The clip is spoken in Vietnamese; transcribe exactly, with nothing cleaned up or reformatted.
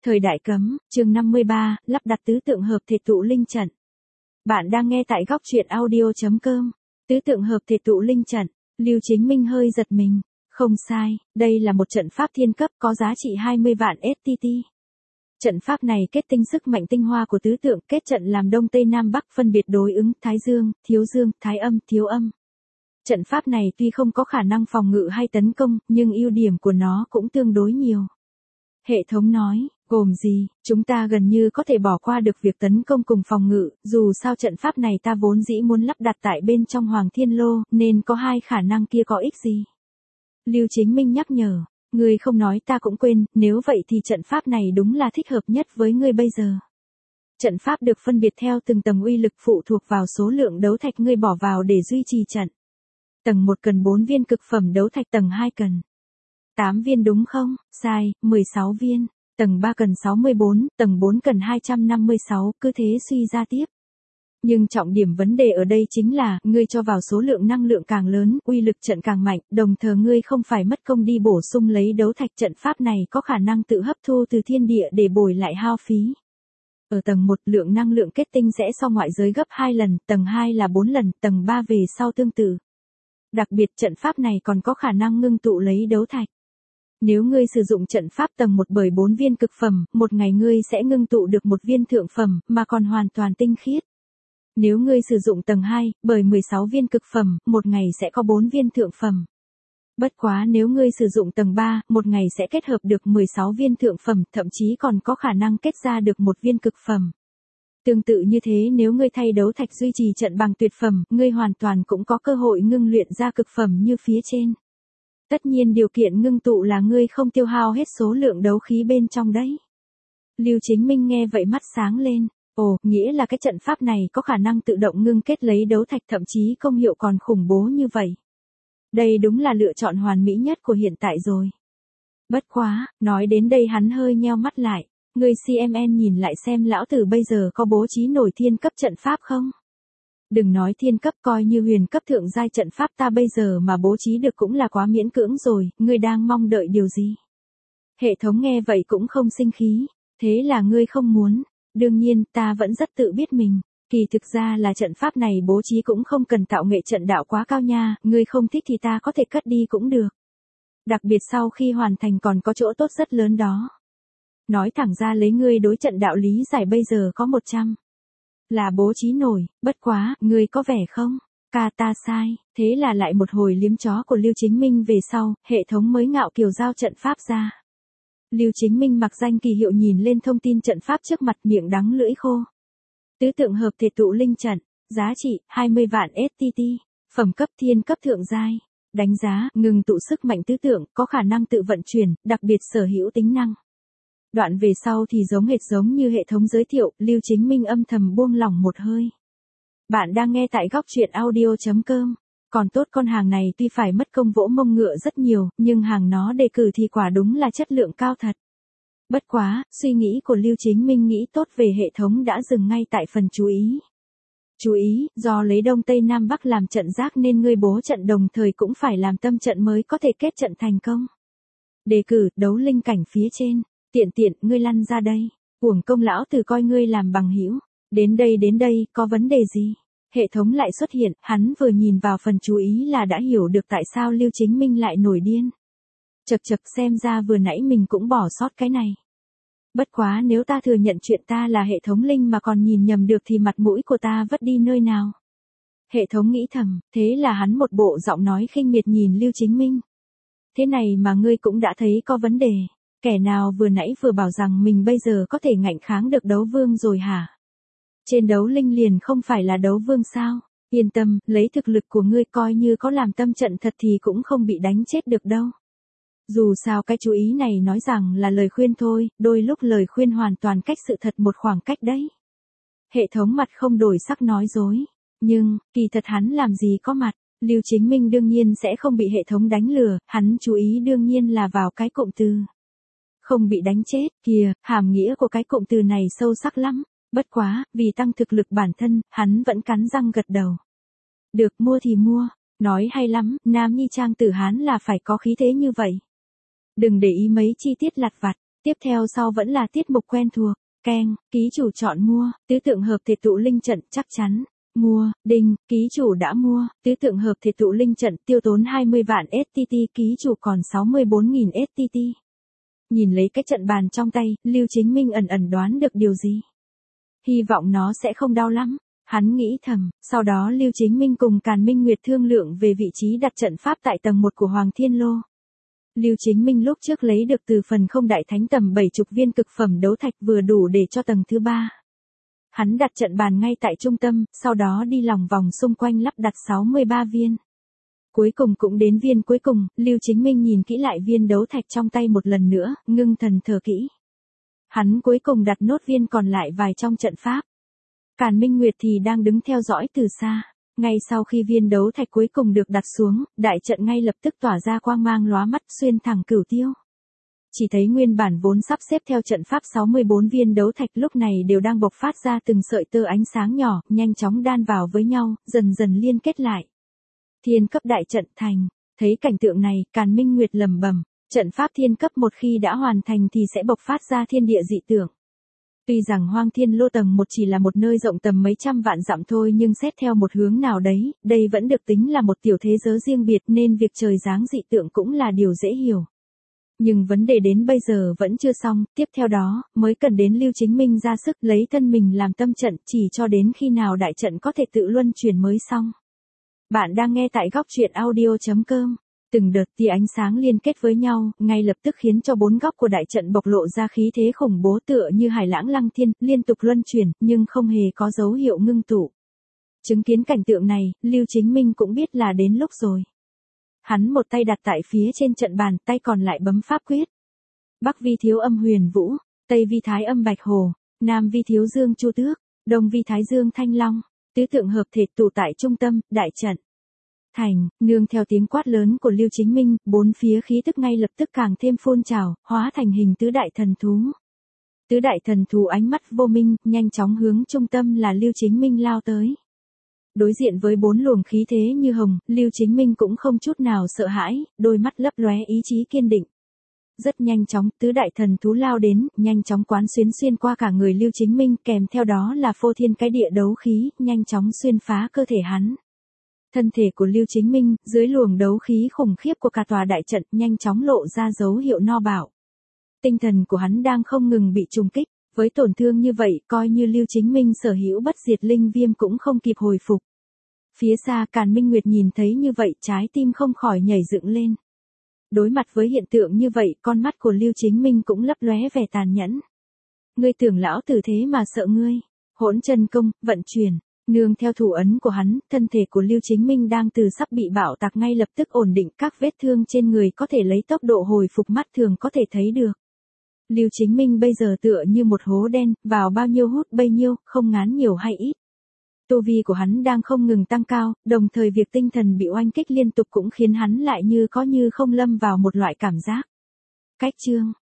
Thời đại cấm, chương năm mươi ba, lắp đặt tứ tượng hợp thể tụ linh trận. Bạn đang nghe tại góc truyện audio chấm com. Tứ tượng hợp thể tụ linh trận, Lưu Chính Minh hơi giật mình. Không sai, đây là một trận pháp thiên cấp có giá trị hai mươi vạn ét tê tê. Trận pháp này kết tinh sức mạnh tinh hoa của tứ tượng, kết trận làm đông tây nam bắc phân biệt đối ứng, thái dương, thiếu dương, thái âm, thiếu âm. Trận pháp này tuy không có khả năng phòng ngự hay tấn công, nhưng ưu điểm của nó cũng tương đối nhiều. Hệ thống nói, gồm gì, chúng ta gần như có thể bỏ qua được việc tấn công cùng phòng ngự, dù sao trận pháp này ta vốn dĩ muốn lắp đặt tại bên trong Hoàng Thiên Lô, nên có hai khả năng kia có ích gì. Lưu Chính Minh nhắc nhở, ngươi không nói ta cũng quên, nếu vậy thì trận pháp này đúng là thích hợp nhất với ngươi bây giờ. Trận pháp được phân biệt theo từng tầng uy lực phụ thuộc vào số lượng đấu thạch ngươi bỏ vào để duy trì trận. Tầng một cần bốn viên cực phẩm đấu thạch, tầng hai cần tám viên đúng không? Sai, mười sáu viên. Tầng ba cần sáu mươi bốn, tầng bốn cần hai trăm năm mươi sáu, cứ thế suy ra tiếp. Nhưng trọng điểm vấn đề ở đây chính là, ngươi cho vào số lượng năng lượng càng lớn, uy lực trận càng mạnh, đồng thời ngươi không phải mất công đi bổ sung lấy đấu thạch, trận pháp này có khả năng tự hấp thu từ thiên địa để bồi lại hao phí. Ở tầng một, lượng năng lượng kết tinh sẽ so ngoại giới gấp hai lần, tầng hai là bốn lần, tầng ba về sau tương tự. Đặc biệt trận pháp này còn có khả năng ngưng tụ lấy đấu thạch. Nếu ngươi sử dụng trận pháp tầng một bởi bốn viên cực phẩm, một ngày ngươi sẽ ngưng tụ được một viên thượng phẩm, mà còn hoàn toàn tinh khiết. Nếu ngươi sử dụng tầng hai, bởi mười sáu viên cực phẩm, một ngày sẽ có bốn viên thượng phẩm. Bất quá nếu ngươi sử dụng tầng ba, một ngày sẽ kết hợp được mười sáu viên thượng phẩm, thậm chí còn có khả năng kết ra được một viên cực phẩm. Tương tự như thế, nếu ngươi thay đấu thạch duy trì trận bằng tuyệt phẩm, ngươi hoàn toàn cũng có cơ hội ngưng luyện ra cực phẩm như phía trên. Tất nhiên điều kiện ngưng tụ là ngươi không tiêu hao hết số lượng đấu khí bên trong đấy. Lưu Chính Minh nghe vậy mắt sáng lên. Ồ, nghĩa là cái trận pháp này có khả năng tự động ngưng kết lấy đấu thạch, thậm chí công hiệu còn khủng bố như vậy. Đây đúng là lựa chọn hoàn mỹ nhất của hiện tại rồi. Bất quá, nói đến đây hắn hơi nheo mắt lại. Người xê em en nhìn lại xem lão tử bây giờ có bố trí nổi thiên cấp trận pháp không? Đừng nói thiên cấp, coi như huyền cấp thượng giai trận pháp ta bây giờ mà bố trí được cũng là quá miễn cưỡng rồi, ngươi đang mong đợi điều gì? Hệ thống nghe vậy cũng không sinh khí, thế là ngươi không muốn, đương nhiên ta vẫn rất tự biết mình, kỳ thực ra là trận pháp này bố trí cũng không cần tạo nghệ trận đạo quá cao nha, ngươi không thích thì ta có thể cất đi cũng được. Đặc biệt sau khi hoàn thành còn có chỗ tốt rất lớn đó. Nói thẳng ra lấy ngươi đối trận đạo lý giải bây giờ có một trăm. Là bố trí nổi, bất quá, ngươi có vẻ không? Ca ta sai, thế là lại một hồi liếm chó của Lưu Chính Minh về sau, hệ thống mới ngạo kiều giao trận pháp ra. Lưu Chính Minh mặc danh kỳ hiệu nhìn lên thông tin trận pháp trước mặt, miệng đắng lưỡi khô. Tứ tượng hợp thể tụ linh trận, giá trị, hai mươi vạn ét tê tê, phẩm cấp thiên cấp thượng giai. Đánh giá, ngừng tụ sức mạnh tứ tượng, có khả năng tự vận chuyển, đặc biệt sở hữu tính năng. Đoạn về sau thì giống hệt giống như hệ thống giới thiệu, Lưu Chính Minh âm thầm buông lỏng một hơi. Bạn đang nghe tại góc truyện audio chấm com. Còn tốt con hàng này tuy phải mất công vỗ mông ngựa rất nhiều, nhưng hàng nó đề cử thì quả đúng là chất lượng cao thật. Bất quá, suy nghĩ của Lưu Chính Minh nghĩ tốt về hệ thống đã dừng ngay tại phần chú ý. Chú ý, do lấy đông tây nam bắc làm trận giác nên ngươi bố trận đồng thời cũng phải làm tâm trận mới có thể kết trận thành công. Đề cử, đấu linh cảnh phía trên. Tiện tiện, ngươi lăn ra đây. Uổng công lão tử coi ngươi làm bằng hữu. Đến đây đến đây, có vấn đề gì? Hệ thống lại xuất hiện, hắn vừa nhìn vào phần chú ý là đã hiểu được tại sao Lưu Chính Minh lại nổi điên. Chật chật, xem ra vừa nãy mình cũng bỏ sót cái này. Bất quá nếu ta thừa nhận chuyện ta là hệ thống linh mà còn nhìn nhầm được thì mặt mũi của ta vất đi nơi nào. Hệ thống nghĩ thầm, thế là hắn một bộ giọng nói khinh miệt nhìn Lưu Chính Minh. Thế này mà ngươi cũng đã thấy có vấn đề. Kẻ nào vừa nãy vừa bảo rằng mình bây giờ có thể ngạnh kháng được đấu vương rồi hả? Trên đấu linh liền không phải là đấu vương sao? Yên tâm, lấy thực lực của ngươi coi như có làm tâm trận thật thì cũng không bị đánh chết được đâu. Dù sao cái chú ý này nói rằng là lời khuyên thôi, đôi lúc lời khuyên hoàn toàn cách sự thật một khoảng cách đấy. Hệ thống mặt không đổi sắc nói dối. Nhưng, kỳ thật hắn làm gì có mặt, Lưu Chính Minh đương nhiên sẽ không bị hệ thống đánh lừa, hắn chú ý đương nhiên là vào cái cụm từ. Không bị đánh chết, kìa, hàm nghĩa của cái cụm từ này sâu sắc lắm. Bất quá, vì tăng thực lực bản thân, hắn vẫn cắn răng gật đầu. Được, mua thì mua. Nói hay lắm, nam nhi trang tử Hán là phải có khí thế như vậy. Đừng để ý mấy chi tiết lặt vặt. Tiếp theo sau vẫn là tiết mục quen thuộc, keng, ký chủ chọn mua, tứ tượng hợp thể tụ linh trận chắc chắn. Mua, đinh, ký chủ đã mua, tứ tượng hợp thể tụ linh trận tiêu tốn hai mươi vạn ét tê tê, ký chủ còn sáu mươi bốn nghìn ét tê tê. Nhìn lấy cái trận bàn trong tay, Lưu Chính Minh ẩn ẩn đoán được điều gì. Hy vọng nó sẽ không đau lắm, hắn nghĩ thầm, sau đó Lưu Chính Minh cùng Càn Minh Nguyệt thương lượng về vị trí đặt trận pháp tại tầng một của Hoàng Thiên Lô. Lưu Chính Minh lúc trước lấy được từ phần không đại thánh tầm bảy mươi viên cực phẩm đấu thạch vừa đủ để cho tầng thứ ba. Hắn đặt trận bàn ngay tại trung tâm, sau đó đi lòng vòng xung quanh lắp đặt sáu mươi ba viên. Cuối cùng cũng đến viên cuối cùng, Lưu Chính Minh nhìn kỹ lại viên đấu thạch trong tay một lần nữa, ngưng thần thở kỹ. Hắn cuối cùng đặt nốt viên còn lại vài trong trận pháp. Càn Minh Nguyệt thì đang đứng theo dõi từ xa. Ngay sau khi viên đấu thạch cuối cùng được đặt xuống, đại trận ngay lập tức tỏa ra quang mang lóa mắt xuyên thẳng cửu tiêu. Chỉ thấy nguyên bản vốn sắp xếp theo trận pháp sáu mươi bốn viên đấu thạch lúc này đều đang bộc phát ra từng sợi tơ ánh sáng nhỏ, nhanh chóng đan vào với nhau, dần dần liên kết lại. Thiên cấp đại trận thành, thấy cảnh tượng này, Càn Minh Nguyệt lẩm bẩm, trận pháp thiên cấp một khi đã hoàn thành thì sẽ bộc phát ra thiên địa dị tượng. Tuy rằng Hoang Thiên Lô tầng một chỉ là một nơi rộng tầm mấy trăm vạn dặm thôi nhưng xét theo một hướng nào đấy, đây vẫn được tính là một tiểu thế giới riêng biệt nên việc trời giáng dị tượng cũng là điều dễ hiểu. Nhưng vấn đề đến bây giờ vẫn chưa xong, tiếp theo đó, mới cần đến Lưu Chính Minh ra sức lấy thân mình làm tâm trận chỉ cho đến khi nào đại trận có thể tự luân chuyển mới xong. Bạn đang nghe tại góc truyện audio chấm com. Từng đợt tia ánh sáng liên kết với nhau, ngay lập tức khiến cho bốn góc của đại trận bộc lộ ra khí thế khủng bố tựa như hải lãng lăng thiên, liên tục luân chuyển, nhưng không hề có dấu hiệu ngưng tụ. Chứng kiến cảnh tượng này, Lưu Chính Minh cũng biết là đến lúc rồi. Hắn một tay đặt tại phía trên trận bàn, tay còn lại bấm pháp quyết. Bắc vi thiếu âm huyền vũ, Tây vi thái âm bạch hồ, Nam vi thiếu dương chu tước, Đông vi thái dương thanh long, tứ tượng hợp thể tụ tại trung tâm, đại trận. Thành, nương theo tiếng quát lớn của Lưu Chính Minh, bốn phía khí tức ngay lập tức càng thêm phun trào, hóa thành hình tứ đại thần thú. Tứ đại thần thú ánh mắt vô minh, nhanh chóng hướng trung tâm là Lưu Chính Minh lao tới. Đối diện với bốn luồng khí thế như hồng, Lưu Chính Minh cũng không chút nào sợ hãi, đôi mắt lấp lóe ý chí kiên định. Rất nhanh chóng, tứ đại thần thú lao đến, nhanh chóng quán xuyến xuyên qua cả người Lưu Chính Minh, kèm theo đó là phô thiên cái địa đấu khí, nhanh chóng xuyên phá cơ thể hắn. Thân thể của Lưu Chính Minh, dưới luồng đấu khí khủng khiếp của cả tòa đại trận, nhanh chóng lộ ra dấu hiệu no bạo. Tinh thần của hắn đang không ngừng bị trùng kích, với tổn thương như vậy, coi như Lưu Chính Minh sở hữu bất diệt linh viêm cũng không kịp hồi phục. Phía xa Càn Minh Nguyệt nhìn thấy như vậy, trái tim không khỏi nhảy dựng lên. Đối mặt với hiện tượng như vậy, con mắt của Lưu Chính Minh cũng lấp lóe vẻ tàn nhẫn. Ngươi tưởng lão tử thế mà sợ ngươi? Hỗn chân công, vận chuyển. Nương theo thủ ấn của hắn, thân thể của Lưu Chính Minh đang từ sắp bị bạo tạc ngay lập tức ổn định, các vết thương trên người có thể lấy tốc độ hồi phục mắt thường có thể thấy được. Lưu Chính Minh bây giờ tựa như một hố đen, vào bao nhiêu hút bấy nhiêu, không ngán nhiều hay ít. Tu vi của hắn đang không ngừng tăng cao, đồng thời việc tinh thần bị oanh kích liên tục cũng khiến hắn lại như có như không lâm vào một loại cảm giác. Cách chương,